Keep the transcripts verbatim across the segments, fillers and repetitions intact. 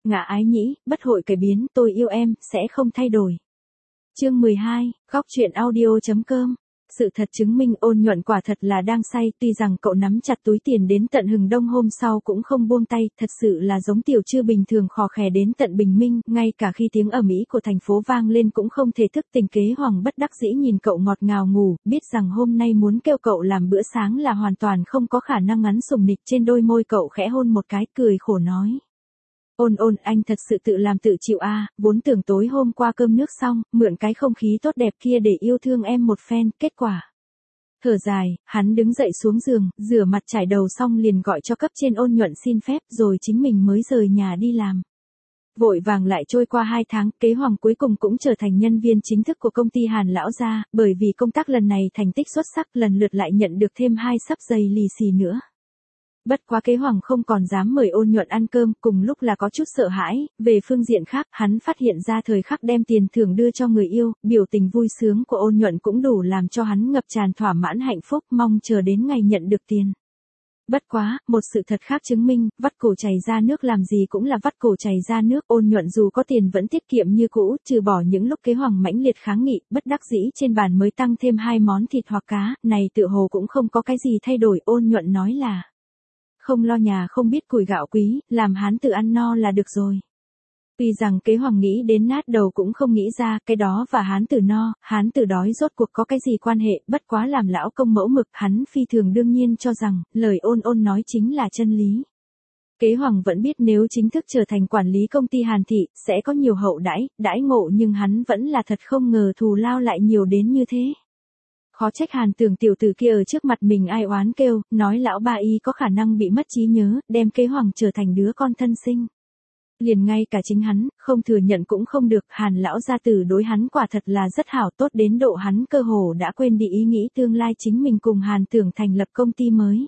ngã ái nhĩ, bất hội cải biến, tôi yêu em, sẽ không thay đổi. Chương mười hai, góc truyện audio.com. Sự thật chứng minh Ôn Nhuận quả thật là đang say, tuy rằng cậu nắm chặt túi tiền đến tận hừng đông hôm sau cũng không buông tay, thật sự là giống tiểu trư bình thường khò khè đến tận bình minh, ngay cả khi tiếng ầm ĩ của thành phố vang lên cũng không thể thức tỉnh. Kế Hoàng bất đắc dĩ nhìn cậu ngọt ngào ngủ, biết rằng hôm nay muốn kêu cậu làm bữa sáng là hoàn toàn không có khả năng, ngắn sùng nịch trên đôi môi cậu khẽ hôn một cái, cười khổ nói. Ôn ôn, anh thật sự tự làm tự chịu a, à, vốn tưởng tối hôm qua cơm nước xong, mượn cái không khí tốt đẹp kia để yêu thương em một phen, kết quả. Thở dài, hắn đứng dậy xuống giường, rửa mặt chải đầu xong liền gọi cho cấp trên Ôn Nhuận xin phép rồi chính mình mới rời nhà đi làm. Vội vàng lại trôi qua hai tháng, Kế Hoàng cuối cùng cũng trở thành nhân viên chính thức của công ty Hàn lão gia, bởi vì công tác lần này thành tích xuất sắc, lần lượt lại nhận được thêm hai xấp giày lì xì nữa. Bất quá Kế Hoàng không còn dám mời Ôn Nhuận ăn cơm, cùng lúc là có chút sợ hãi. Về phương diện khác, hắn phát hiện ra thời khắc đem tiền thưởng đưa cho người yêu, biểu tình vui sướng của Ôn Nhuận cũng đủ làm cho hắn ngập tràn thỏa mãn hạnh phúc, mong chờ đến ngày nhận được tiền. Bất quá, một sự thật khác chứng minh, vắt cổ chảy ra nước, làm gì cũng là vắt cổ chảy ra nước. Ôn Nhuận dù có tiền vẫn tiết kiệm như cũ, trừ bỏ những lúc Kế Hoàng mãnh liệt kháng nghị, bất đắc dĩ trên bàn mới tăng thêm hai món thịt hoặc cá, này tựa hồ cũng không có cái gì thay đổi. Ôn Nhuận nói là không lo nhà không biết củi gạo quý, làm hán tử ăn no là được rồi. Tuy rằng Kế Hoàng nghĩ đến nát đầu cũng không nghĩ ra, cái đó và hán tử no, hán tử đói rốt cuộc có cái gì quan hệ, bất quá làm lão công mẫu mực, hắn phi thường đương nhiên cho rằng, lời Ôn Ôn nói chính là chân lý. Kế Hoàng vẫn biết nếu chính thức trở thành quản lý công ty Hàn Thị, sẽ có nhiều hậu đãi, đãi ngộ, nhưng hắn vẫn là thật không ngờ thù lao lại nhiều đến như thế. Khó trách Hàn Tưởng tiểu tử kia ở trước mặt mình ai oán kêu, nói lão ba y có khả năng bị mất trí nhớ, đem Kế Hoàng trở thành đứa con thân sinh. Liền ngay cả chính hắn, không thừa nhận cũng không được, Hàn lão gia tử đối hắn quả thật là rất hảo, tốt đến độ hắn cơ hồ đã quên đi ý nghĩ tương lai chính mình cùng Hàn Tưởng thành lập công ty mới.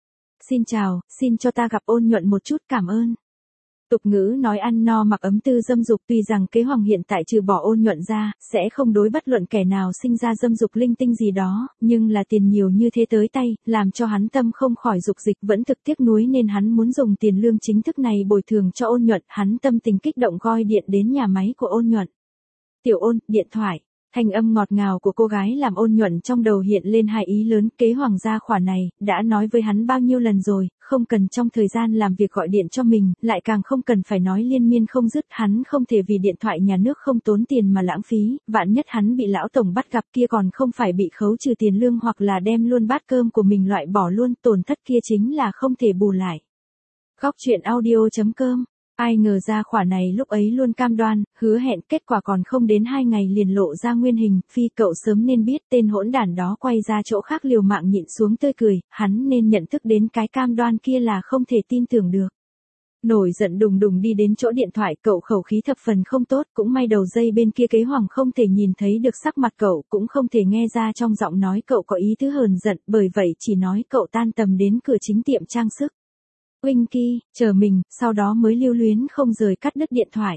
Xin chào, xin cho ta gặp Ôn Nhuận một chút, cảm ơn. Tục ngữ nói ăn no mặc ấm tư dâm dục, tuy rằng Kế Hoàng hiện tại trừ bỏ Ôn Nhuận ra, sẽ không đối bất luận kẻ nào sinh ra dâm dục linh tinh gì đó, nhưng là tiền nhiều như thế tới tay, làm cho hắn tâm không khỏi dục dịch, vẫn thực tiếc nuối nên hắn muốn dùng tiền lương chính thức này bồi thường cho Ôn Nhuận. Hắn tâm tình kích động gọi điện đến nhà máy của Ôn Nhuận. Tiểu Ôn, điện thoại. Thanh âm ngọt ngào của cô gái làm Ôn Nhuận trong đầu hiện lên hai ý lớn. Kế Hoàng gia khỏa này, đã nói với hắn bao nhiêu lần rồi, không cần trong thời gian làm việc gọi điện cho mình, lại càng không cần phải nói liên miên không dứt. Hắn không thể vì điện thoại nhà nước không tốn tiền mà lãng phí, vạn nhất hắn bị lão tổng bắt gặp kia còn không phải bị khấu trừ tiền lương hoặc là đem luôn bát cơm của mình loại bỏ luôn, tổn thất kia chính là không thể bù lại. Góc truyện audio.com. Ai ngờ ra khỏa này lúc ấy luôn cam đoan, hứa hẹn, kết quả còn không đến hai ngày liền lộ ra nguyên hình. Phi, cậu sớm nên biết tên hỗn đản đó quay ra chỗ khác liều mạng nhịn xuống tươi cười, hắn nên nhận thức đến cái cam đoan kia là không thể tin tưởng được. Nổi giận đùng đùng đi đến chỗ điện thoại, cậu khẩu khí thập phần không tốt, cũng may đầu dây bên kia Kế Hoàng không thể nhìn thấy được sắc mặt cậu, cũng không thể nghe ra trong giọng nói cậu có ý thứ hờn giận, bởi vậy chỉ nói cậu tan tầm đến cửa chính tiệm trang sức. Winky, chờ mình, sau đó mới lưu luyến không rời cắt đứt điện thoại.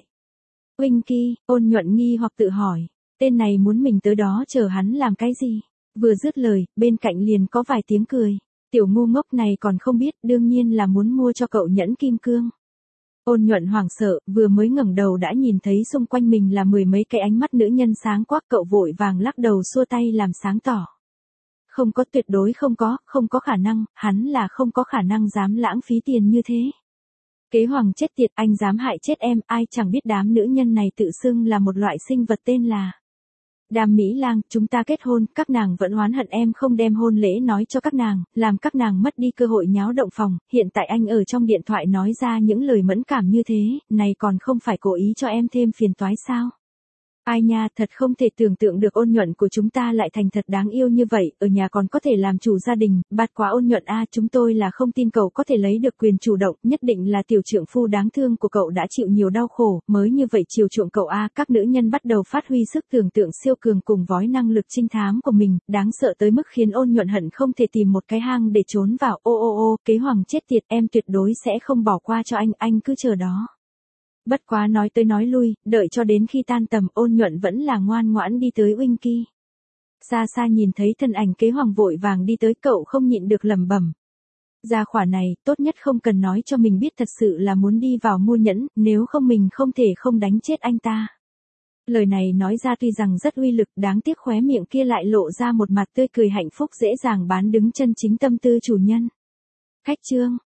Winky, Ôn Nhuận nghi hoặc tự hỏi, tên này muốn mình tới đó chờ hắn làm cái gì? Vừa dứt lời, bên cạnh liền có vài tiếng cười. Tiểu ngu ngốc này còn không biết, đương nhiên là muốn mua cho cậu nhẫn kim cương. Ôn Nhuận hoảng sợ, vừa mới ngẩng đầu đã nhìn thấy xung quanh mình là mười mấy cái ánh mắt nữ nhân sáng quắc, cậu vội vàng lắc đầu xua tay làm sáng tỏ. Không có, tuyệt đối không có, không có khả năng, hắn là không có khả năng dám lãng phí tiền như thế. Kế Hoàng chết tiệt, anh dám hại chết em, ai chẳng biết đám nữ nhân này tự xưng là một loại sinh vật tên là Đàm Mỹ Lang, chúng ta kết hôn, các nàng vẫn oán hận em không đem hôn lễ nói cho các nàng, làm các nàng mất đi cơ hội nháo động phòng, hiện tại anh ở trong điện thoại nói ra những lời mẫn cảm như thế, này còn không phải cố ý cho em thêm phiền toái sao? Ai nha, thật không thể tưởng tượng được Ôn Nhuận của chúng ta lại thành thật đáng yêu như vậy, ở nhà còn có thể làm chủ gia đình, bạt quá Ôn Nhuận a, chúng tôi là không tin cậu có thể lấy được quyền chủ động, nhất định là tiểu trượng phu đáng thương của cậu đã chịu nhiều đau khổ, mới như vậy chiều chuộng cậu a. Các nữ nhân bắt đầu phát huy sức tưởng tượng siêu cường cùng vói năng lực trinh thám của mình, đáng sợ tới mức khiến Ôn Nhuận hận không thể tìm một cái hang để trốn vào. Ô ô ô, Kế Hoàng chết tiệt, em tuyệt đối sẽ không bỏ qua cho anh, anh cứ chờ đó. Bất quá nói tới nói lui, đợi cho đến khi tan tầm, Ôn Nhuận vẫn là ngoan ngoãn đi tới Winky. Xa xa nhìn thấy thân ảnh Kế Hoàng vội vàng đi tới, cậu không nhịn được lẩm bẩm. Gia khỏa này, tốt nhất không cần nói cho mình biết thật sự là muốn đi vào mua nhẫn, nếu không mình không thể không đánh chết anh ta. Lời này nói ra tuy rằng rất uy lực, đáng tiếc khóe miệng kia lại lộ ra một mặt tươi cười hạnh phúc dễ dàng bán đứng chân chính tâm tư chủ nhân. Khách trương,